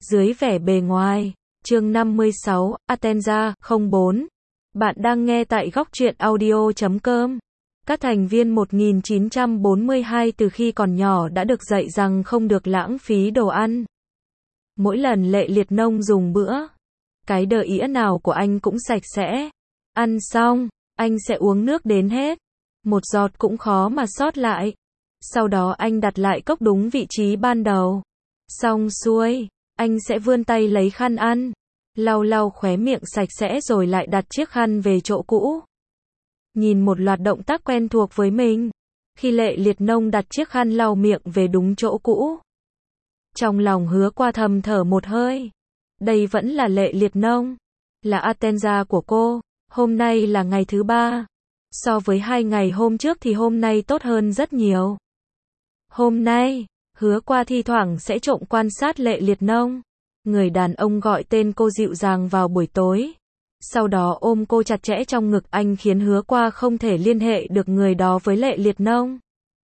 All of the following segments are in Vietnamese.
Dưới vẻ bề ngoài. Chương 56, Atenza, 04. Bạn đang nghe tại góc truyện audio.com. Các thành viên 1942 từ khi còn nhỏ đã được dạy rằng không được lãng phí đồ ăn. Mỗi lần Lệ Liệt Nông dùng bữa, cái đờ ĩa nào của anh cũng sạch sẽ. Ăn xong, anh sẽ uống nước đến hết. Một giọt cũng khó mà sót lại. Sau đó anh đặt lại cốc đúng vị trí ban đầu. Xong xuôi, anh sẽ vươn tay lấy khăn ăn, lau lau khóe miệng sạch sẽ rồi lại đặt chiếc khăn về chỗ cũ. Nhìn một loạt động tác quen thuộc với mình, khi Lệ Liệt Nông đặt chiếc khăn lau miệng về đúng chỗ cũ, trong lòng Hứa Qua thầm thở một hơi. Đây vẫn là Lệ Liệt Nông, là Atenza của cô. Hôm nay là ngày thứ 3. So với 2 ngày hôm trước thì hôm nay tốt hơn rất nhiều. Hôm nay, Hứa Qua thi thoảng sẽ trộm quan sát Lệ Liệt Nông. Người đàn ông gọi tên cô dịu dàng vào buổi tối. Sau đó ôm cô chặt chẽ trong ngực anh khiến Hứa Qua không thể liên hệ được người đó với Lệ Liệt Nông.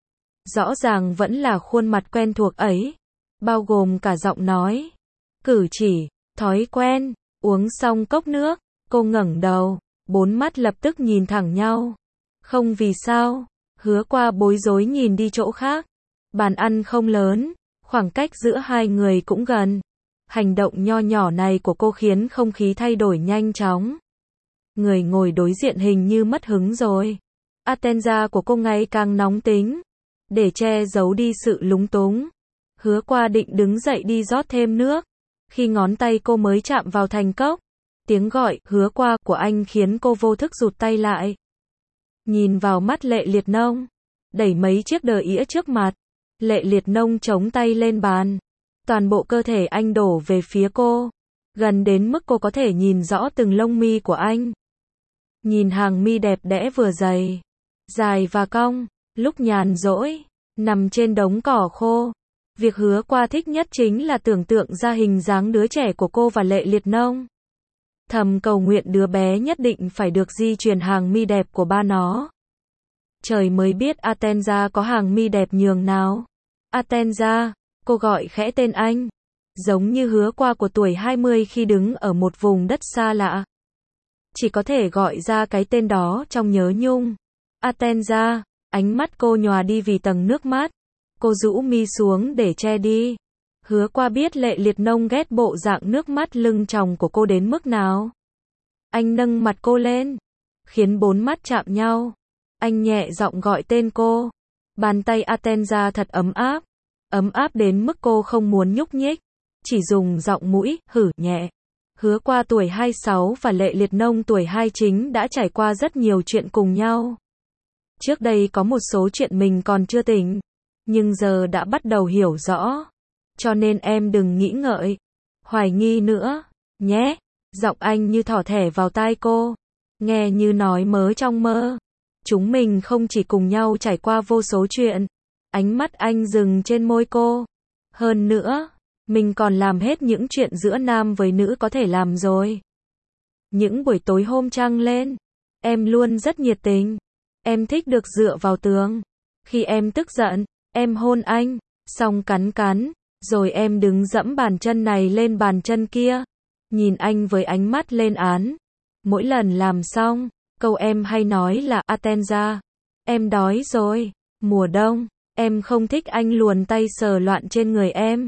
Rõ ràng vẫn là khuôn mặt quen thuộc ấy, bao gồm cả giọng nói, cử chỉ, thói quen. Uống xong cốc nước, cô ngẩng đầu, bốn mắt lập tức nhìn thẳng nhau. Không vì sao, Hứa Qua bối rối nhìn đi chỗ khác. Bàn ăn không lớn, khoảng cách giữa hai người cũng gần. Hành động nho nhỏ này của cô khiến không khí thay đổi nhanh chóng. Người ngồi đối diện hình như mất hứng rồi. Atenza của cô ngày càng nóng tính. Để che giấu đi sự lúng túng, Hứa Qua định đứng dậy đi rót thêm nước. Khi ngón tay cô mới chạm vào thành cốc, tiếng gọi Hứa Qua của anh khiến cô vô thức rụt tay lại. Nhìn vào mắt Lệ Liệt Nông, đẩy mấy chiếc đờ ĩa trước mặt. Lệ Liệt Nông chống tay lên bàn. Toàn bộ cơ thể anh đổ về phía cô, gần đến mức cô có thể nhìn rõ từng lông mi của anh. Nhìn hàng mi đẹp đẽ vừa dày, dài và cong, lúc nhàn rỗi, nằm trên đống cỏ khô. Việc Hứa Qua thích nhất chính là tưởng tượng ra hình dáng đứa trẻ của cô và Lệ Liệt Nông. Thầm cầu nguyện đứa bé nhất định phải được di truyền hàng mi đẹp của ba nó. Trời mới biết Atenza có hàng mi đẹp nhường nào. Atenza, cô gọi khẽ tên anh, giống như Hứa Qua của tuổi 20 khi đứng ở một vùng đất xa lạ. Chỉ có thể gọi ra cái tên đó trong nhớ nhung. Atenza, ánh mắt cô nhòa đi vì tầng nước mắt. Cô rũ mi xuống để che đi. Hứa Qua biết Lệ Liệt Nông ghét bộ dạng nước mắt lưng tròng của cô đến mức nào. Anh nâng mặt cô lên, khiến bốn mắt chạm nhau. Anh nhẹ giọng gọi tên cô. Bàn tay Atenza thật ấm áp đến mức cô không muốn nhúc nhích, chỉ dùng giọng mũi hử nhẹ. Hứa Qua tuổi 26 và Lệ Liệt Nông tuổi 29 đã trải qua rất nhiều chuyện cùng nhau. Trước đây có một số chuyện mình còn chưa tỉnh, nhưng giờ đã bắt đầu hiểu rõ. Cho nên em đừng nghĩ ngợi, hoài nghi nữa, nhé. Giọng anh như thỏ thẻ vào tai cô, nghe như nói mớ trong mơ. Chúng mình không chỉ cùng nhau trải qua vô số chuyện. Ánh mắt anh dừng trên môi cô. Hơn nữa, mình còn làm hết những chuyện giữa nam với nữ có thể làm rồi. Những buổi tối hôm trăng lên, em luôn rất nhiệt tình. Em thích được dựa vào tường. Khi em tức giận, em hôn anh, xong cắn, rồi em đứng dẫm bàn chân này lên bàn chân kia. Nhìn anh với ánh mắt lên án. Mỗi lần làm xong, câu em hay nói là Atenza, em đói rồi. Mùa đông, em không thích anh luồn tay sờ loạn trên người em.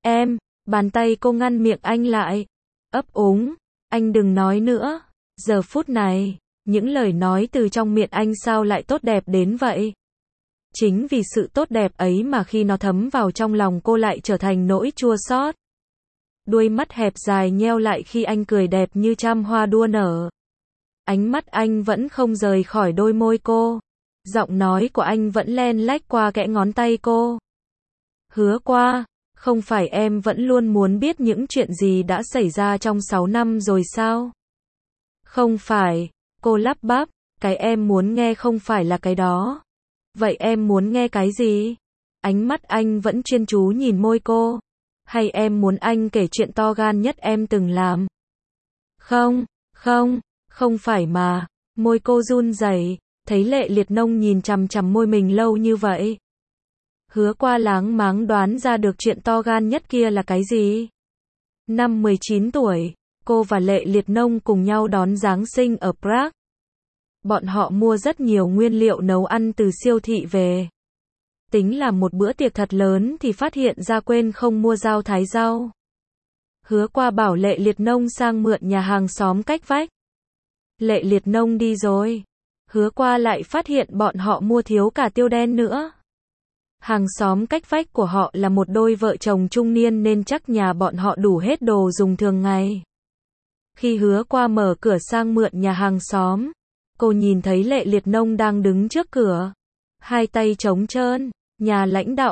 Bàn tay cô ngăn miệng anh lại. Ấp úng, anh đừng nói nữa. Giờ phút này, những lời nói từ trong miệng anh sao lại tốt đẹp đến vậy? Chính vì sự tốt đẹp ấy mà khi nó thấm vào trong lòng cô lại trở thành nỗi chua xót. Đuôi mắt hẹp dài nheo lại khi anh cười đẹp như trăm hoa đua nở. Ánh mắt anh vẫn không rời khỏi đôi môi cô. Giọng nói của anh vẫn len lách qua kẽ ngón tay cô. Hứa Qua, không phải em vẫn luôn muốn biết những chuyện gì đã xảy ra trong 6 năm rồi sao? Không phải, cô lắp bắp, cái em muốn nghe không phải là cái đó. Vậy em muốn nghe cái gì? Ánh mắt anh vẫn chuyên chú nhìn môi cô. Hay em muốn anh kể chuyện to gan nhất em từng làm? Không phải mà. Môi cô run rẩy, thấy Lệ Liệt Nông nhìn chằm chằm môi mình lâu như vậy. Hứa Qua láng máng đoán ra được chuyện to gan nhất kia là cái gì. Năm 19 tuổi, cô và Lệ Liệt Nông cùng nhau đón Giáng sinh ở Prague. Bọn họ mua rất nhiều nguyên liệu nấu ăn từ siêu thị về. Tính làm một bữa tiệc thật lớn thì phát hiện ra quên không mua dao thái rau. Hứa Qua bảo Lệ Liệt Nông sang mượn nhà hàng xóm cách vách. Lệ Liệt Nông đi rồi. Hứa Qua lại phát hiện bọn họ mua thiếu cả tiêu đen nữa. Hàng xóm cách vách của họ là một đôi vợ chồng trung niên nên chắc nhà bọn họ đủ hết đồ dùng thường ngày. Khi Hứa Qua mở cửa sang mượn nhà hàng xóm, cô nhìn thấy Lệ Liệt Nông đang đứng trước cửa. Hai tay trống trơn, nhà lãnh đạo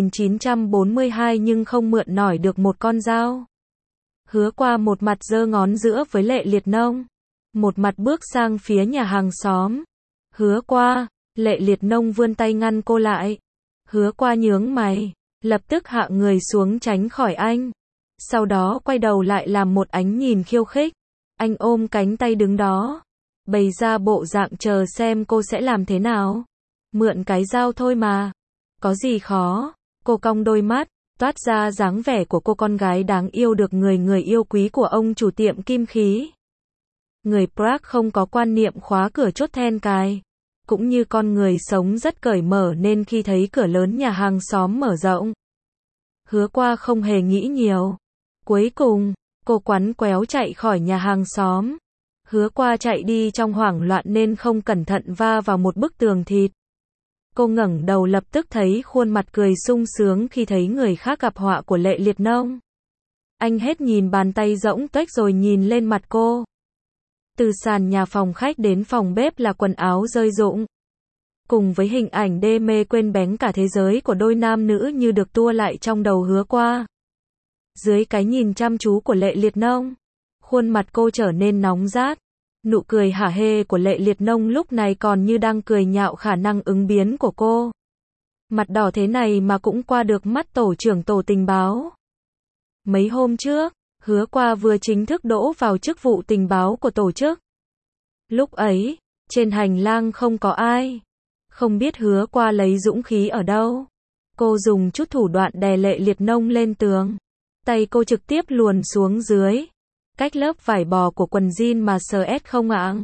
1942 nhưng không mượn nổi được một con dao. Hứa Qua một mặt giơ ngón giữa với Lệ Liệt Nông, một mặt bước sang phía nhà hàng xóm. Hứa Qua, Lệ Liệt Nông vươn tay ngăn cô lại. Hứa Qua nhướng mày, lập tức hạ người xuống tránh khỏi anh. Sau đó quay đầu lại làm một ánh nhìn khiêu khích. Anh ôm cánh tay đứng đó, bày ra bộ dạng chờ xem cô sẽ làm thế nào. Mượn cái dao thôi mà. Có gì khó. Cô cong đôi mắt, toát ra dáng vẻ của cô con gái đáng yêu được người yêu quý của ông chủ tiệm kim khí. Người Prague không có quan niệm khóa cửa chốt then cài. Cũng như con người sống rất cởi mở nên khi thấy cửa lớn nhà hàng xóm mở rộng, Hứa Qua không hề nghĩ nhiều. Cuối cùng, cô quắn quéo chạy khỏi nhà hàng xóm. Hứa Qua chạy đi trong hoảng loạn nên không cẩn thận va vào một bức tường thịt. Cô ngẩng đầu lập tức thấy khuôn mặt cười sung sướng khi thấy người khác gặp họa của Lệ Liệt Nông. Anh hết nhìn bàn tay rỗng tuếch rồi nhìn lên mặt cô. Từ sàn nhà phòng khách đến phòng bếp là quần áo rơi rụng. Cùng với hình ảnh đê mê quên bén cả thế giới của đôi nam nữ như được tua lại trong đầu Hứa Qua. Dưới cái nhìn chăm chú của Lệ Liệt Nông, khuôn mặt cô trở nên nóng rát. Nụ cười hả hê của Lệ Liệt Nông lúc này còn như đang cười nhạo khả năng ứng biến của cô. Mặt đỏ thế này mà cũng qua được mắt tổ trưởng tổ tình báo. Mấy hôm trước, Hứa Qua vừa chính thức đỗ vào chức vụ tình báo của tổ chức. Lúc ấy, trên hành lang không có ai. Không biết Hứa Qua lấy dũng khí ở đâu. Cô dùng chút thủ đoạn đè Lệ Liệt Nông lên tường. Tay cô trực tiếp luồn xuống dưới. Cách lớp vải bò của quần jean mà SS không ạ?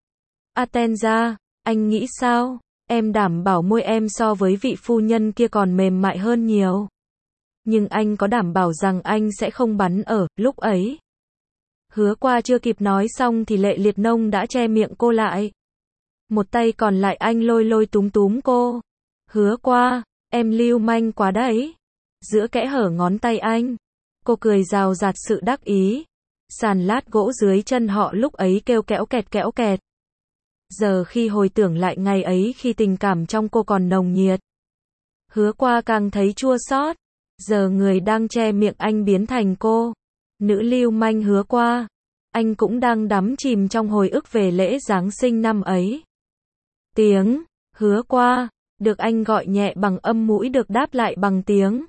Atenza, anh nghĩ sao? Em đảm bảo môi em so với vị phu nhân kia còn mềm mại hơn nhiều. Nhưng anh có đảm bảo rằng anh sẽ không bắn ở lúc ấy? Hứa Qua chưa kịp nói xong thì Lệ Liệt Nông đã che miệng cô lại. Một tay còn lại anh lôi túm túm cô. Hứa Qua, em lưu manh quá đấy. Giữa kẽ hở ngón tay anh, cô cười rào rạt sự đắc ý. Sàn lát gỗ dưới chân họ lúc ấy kêu kẽo kẹt. Giờ khi hồi tưởng lại ngày ấy khi tình cảm trong cô còn nồng nhiệt, Hứa Qua càng thấy chua xót. Giờ người đang che miệng anh biến thành cô. Nữ lưu manh Hứa Qua. Anh cũng đang đắm chìm trong hồi ức về lễ Giáng sinh năm ấy. Tiếng Hứa Qua được anh gọi nhẹ bằng âm mũi được đáp lại bằng tiếng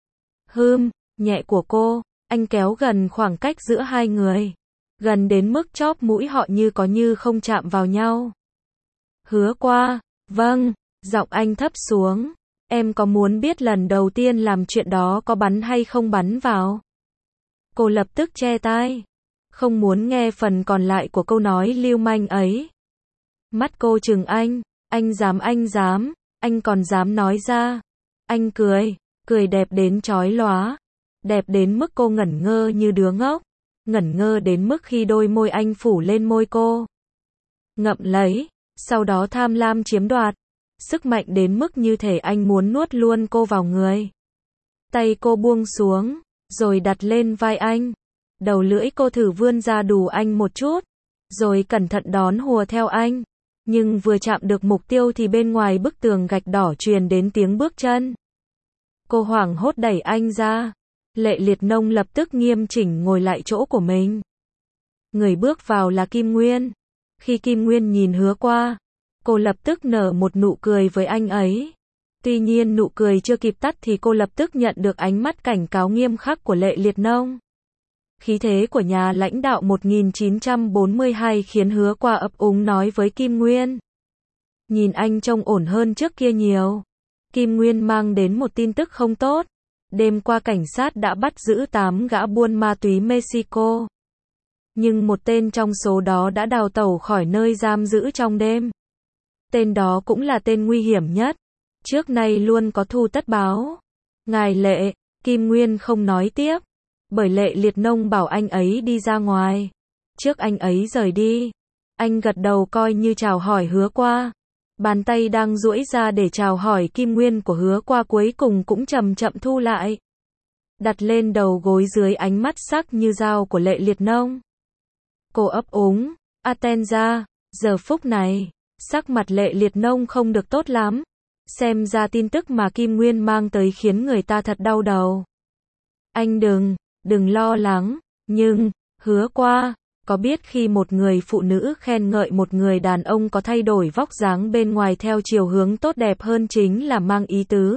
nhẹ của cô. Anh kéo gần khoảng cách giữa hai người, gần đến mức chóp mũi họ như có như không chạm vào nhau. Hứa Qua, vâng, giọng anh thấp xuống. Em có muốn biết lần đầu tiên làm chuyện đó có bắn hay không bắn vào? Cô lập tức che tai, không muốn nghe phần còn lại của câu nói lưu manh ấy. Mắt cô trừng anh dám, anh còn dám nói ra. Anh cười đẹp đến chói lóa. Đẹp đến mức cô ngẩn ngơ như đứa ngốc. Ngẩn ngơ đến mức khi đôi môi anh phủ lên môi cô, ngậm lấy, sau đó tham lam chiếm đoạt. Sức mạnh đến mức như thể anh muốn nuốt luôn cô vào người. Tay cô buông xuống, rồi đặt lên vai anh. Đầu lưỡi cô thử vươn ra đù anh một chút, rồi cẩn thận đón hùa theo anh. Nhưng vừa chạm được mục tiêu thì bên ngoài bức tường gạch đỏ truyền đến tiếng bước chân. Cô hoảng hốt đẩy anh ra. Lệ Liệt Nông lập tức nghiêm chỉnh ngồi lại chỗ của mình. Người bước vào là Kim Nguyên. Khi Kim Nguyên nhìn Hứa Qua, cô lập tức nở một nụ cười với anh ấy. Tuy nhiên nụ cười chưa kịp tắt thì cô lập tức nhận được ánh mắt cảnh cáo nghiêm khắc của Lệ Liệt Nông. Khí thế của nhà lãnh đạo 1942 khiến Hứa Qua ấp úng nói với Kim Nguyên. Nhìn anh trông ổn hơn trước kia nhiều. Kim Nguyên mang đến một tin tức không tốt. Đêm qua cảnh sát đã bắt giữ 8 gã buôn ma túy Mexico. Nhưng một tên trong số đó đã đào tẩu khỏi nơi giam giữ trong đêm. Tên đó cũng là tên nguy hiểm nhất. Trước nay luôn có thù tất báo. Ngài Lệ, Kim Nguyên không nói tiếp. Bởi Lệ Liệt Nông bảo anh ấy đi ra ngoài. Trước anh ấy rời đi, anh gật đầu coi như chào hỏi Hứa Qua. Bàn tay đang duỗi ra để chào hỏi Kim Nguyên của Hứa Qua cuối cùng cũng chậm chậm thu lại. Đặt lên đầu gối dưới ánh mắt sắc như dao của Lệ Liệt Nông. Cô ấp úng, Atenza, giờ phút này, sắc mặt Lệ Liệt Nông không được tốt lắm. Xem ra tin tức mà Kim Nguyên mang tới khiến người ta thật đau đầu. Anh đừng lo lắng, nhưng, Hứa Qua, có biết khi một người phụ nữ khen ngợi một người đàn ông có thay đổi vóc dáng bên ngoài theo chiều hướng tốt đẹp hơn chính là mang ý tứ.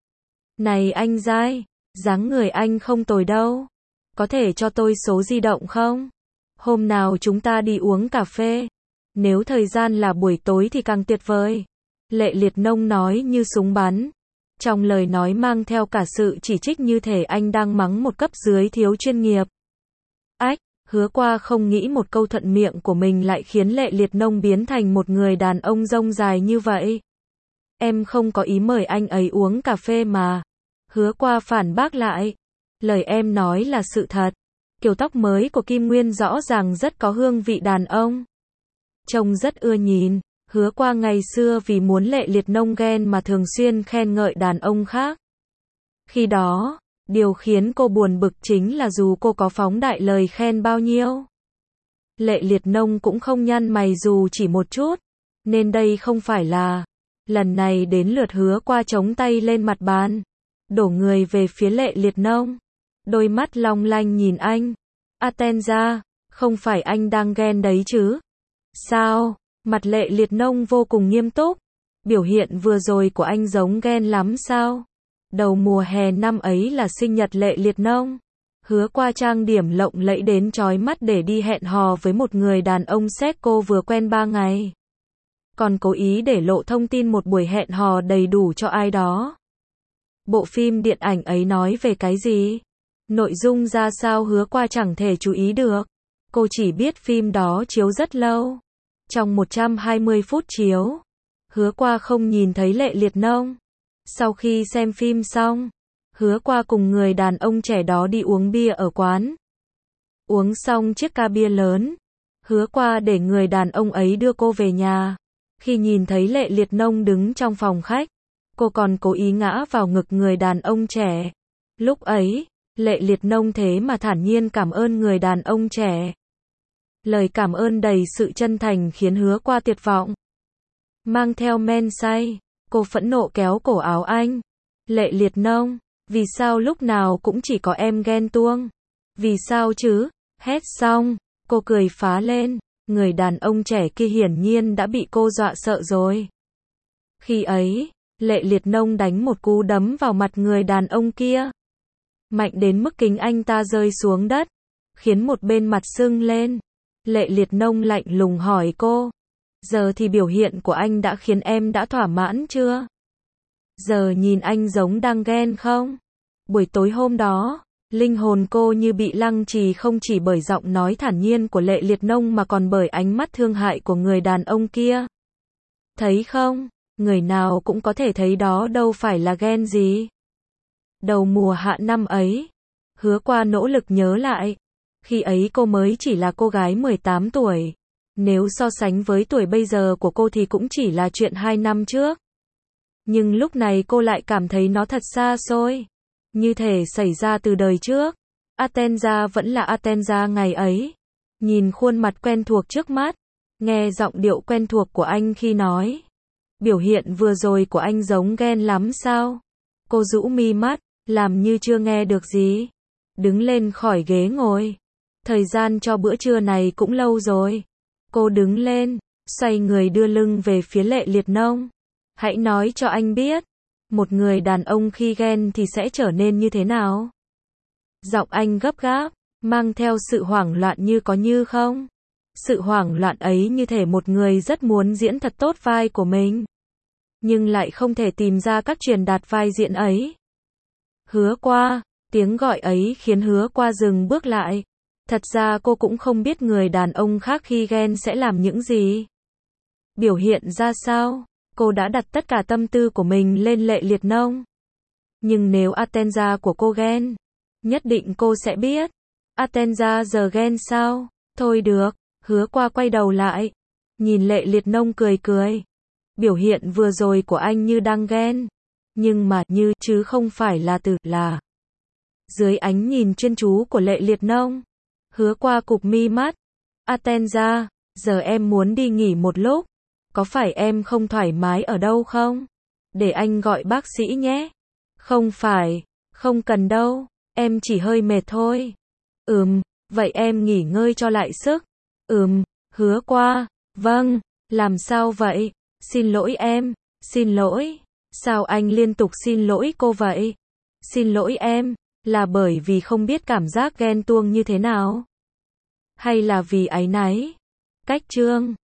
Này anh giai, dáng người anh không tồi đâu. Có thể cho tôi số di động không? Hôm nào chúng ta đi uống cà phê. Nếu thời gian là buổi tối thì càng tuyệt vời. Lệ Liệt Nông nói như súng bắn. Trong lời nói mang theo cả sự chỉ trích như thể anh đang mắng một cấp dưới thiếu chuyên nghiệp. Ách, Hứa Qua không nghĩ một câu thuận miệng của mình lại khiến Lệ Liệt Nông biến thành một người đàn ông rông dài như vậy. Em không có ý mời anh ấy uống cà phê mà. Hứa Qua phản bác lại. Lời em nói là sự thật. Kiểu tóc mới của Kim Nguyên rõ ràng rất có hương vị đàn ông. Trông rất ưa nhìn. Hứa Qua ngày xưa vì muốn Lệ Liệt Nông ghen mà thường xuyên khen ngợi đàn ông khác. Khi đó, điều khiến cô buồn bực chính là dù cô có phóng đại lời khen bao nhiêu, Lệ Liệt Nông cũng không nhăn mày dù chỉ một chút. Nên đây không phải là lần này đến lượt Hứa Qua chống tay lên mặt bàn, đổ người về phía Lệ Liệt Nông. Đôi mắt long lanh nhìn anh. Atenza, không phải anh đang ghen đấy chứ? Sao? Mặt Lệ Liệt Nông vô cùng nghiêm túc. Biểu hiện vừa rồi của anh giống ghen lắm sao? Đầu mùa hè năm ấy là sinh nhật Lệ Liệt Nông. Hứa Qua trang điểm lộng lẫy đến chói mắt để đi hẹn hò với một người đàn ông xét cô vừa quen 3 ngày. Còn cố ý để lộ thông tin một buổi hẹn hò đầy đủ cho ai đó. Bộ phim điện ảnh ấy nói về cái gì? Nội dung ra sao Hứa Qua chẳng thể chú ý được. Cô chỉ biết phim đó chiếu rất lâu. Trong 120 phút chiếu, Hứa Qua không nhìn thấy Lệ Liệt Nông. Sau khi xem phim xong, Hứa Qua cùng người đàn ông trẻ đó đi uống bia ở quán. Uống xong chiếc ca bia lớn, Hứa Qua để người đàn ông ấy đưa cô về nhà. Khi nhìn thấy Lệ Liệt Nông đứng trong phòng khách, cô còn cố ý ngã vào ngực người đàn ông trẻ. Lúc ấy, Lệ Liệt Nông thế mà thản nhiên cảm ơn người đàn ông trẻ. Lời cảm ơn đầy sự chân thành khiến Hứa Qua tuyệt vọng. Mang theo men say, cô phẫn nộ kéo cổ áo anh. Lệ Liệt Nông, vì sao lúc nào cũng chỉ có em ghen tuông? Vì sao chứ? Hét xong, cô cười phá lên. Người đàn ông trẻ kia hiển nhiên đã bị cô dọa sợ rồi. Khi ấy, Lệ Liệt Nông đánh một cú đấm vào mặt người đàn ông kia. Mạnh đến mức kính anh ta rơi xuống đất, khiến một bên mặt sưng lên. Lệ Liệt Nông lạnh lùng hỏi cô. Giờ thì biểu hiện của anh đã khiến em đã thỏa mãn chưa? Giờ nhìn anh giống đang ghen không? Buổi tối hôm đó, linh hồn cô như bị lăng trì không chỉ bởi giọng nói thản nhiên của Lệ Liệt Nông mà còn bởi ánh mắt thương hại của người đàn ông kia. Thấy không? Người nào cũng có thể thấy đó đâu phải là ghen gì. Đầu mùa hạ năm ấy, Hứa Qua nỗ lực nhớ lại. Khi ấy cô mới chỉ là cô gái 18 tuổi. Nếu so sánh với tuổi bây giờ của cô thì cũng chỉ là chuyện 2 năm trước. Nhưng lúc này cô lại cảm thấy nó thật xa xôi. Như thể xảy ra từ đời trước. Atenza vẫn là Atenza ngày ấy. Nhìn khuôn mặt quen thuộc trước mắt. Nghe giọng điệu quen thuộc của anh khi nói. Biểu hiện vừa rồi của anh giống ghen lắm sao? Cô rũ mi mắt, làm như chưa nghe được gì. Đứng lên khỏi ghế ngồi. Thời gian cho bữa trưa này cũng lâu rồi. Cô đứng lên, xoay người đưa lưng về phía Lệ Liệt Nông. Hãy nói cho anh biết, một người đàn ông khi ghen thì sẽ trở nên như thế nào? Giọng anh gấp gáp, mang theo sự hoảng loạn như có như không. Sự hoảng loạn ấy như thể một người rất muốn diễn thật tốt vai của mình, nhưng lại không thể tìm ra cách truyền đạt vai diễn ấy. Hứa Qua. Tiếng gọi ấy khiến Hứa Qua dừng bước lại. Thật ra cô cũng không biết người đàn ông khác khi ghen sẽ làm những gì. Biểu hiện ra sao. Cô đã đặt tất cả tâm tư của mình lên Lệ Liệt Nông. Nhưng nếu Atenza của cô ghen, nhất định cô sẽ biết. Atenza giờ ghen sao? Thôi được. Hứa Qua quay đầu lại. Nhìn Lệ Liệt Nông cười cười. Biểu hiện vừa rồi của anh như đang ghen. Nhưng mà như chứ không phải là từ là. Dưới ánh nhìn chuyên chú của Lệ Liệt Nông, Hứa Qua cụp mi mắt. Atenza, giờ em muốn đi nghỉ một lúc. Có phải em không thoải mái ở đâu không? Để anh gọi bác sĩ nhé. Không phải, không cần đâu, em chỉ hơi mệt thôi. Vậy em nghỉ ngơi cho lại sức. Hứa Qua, vâng, làm sao vậy? Xin lỗi em, xin lỗi. Sao anh liên tục xin lỗi cô vậy? Xin lỗi em, là bởi vì không biết cảm giác ghen tuông như thế nào? Hay là vì áy náy? Cách chương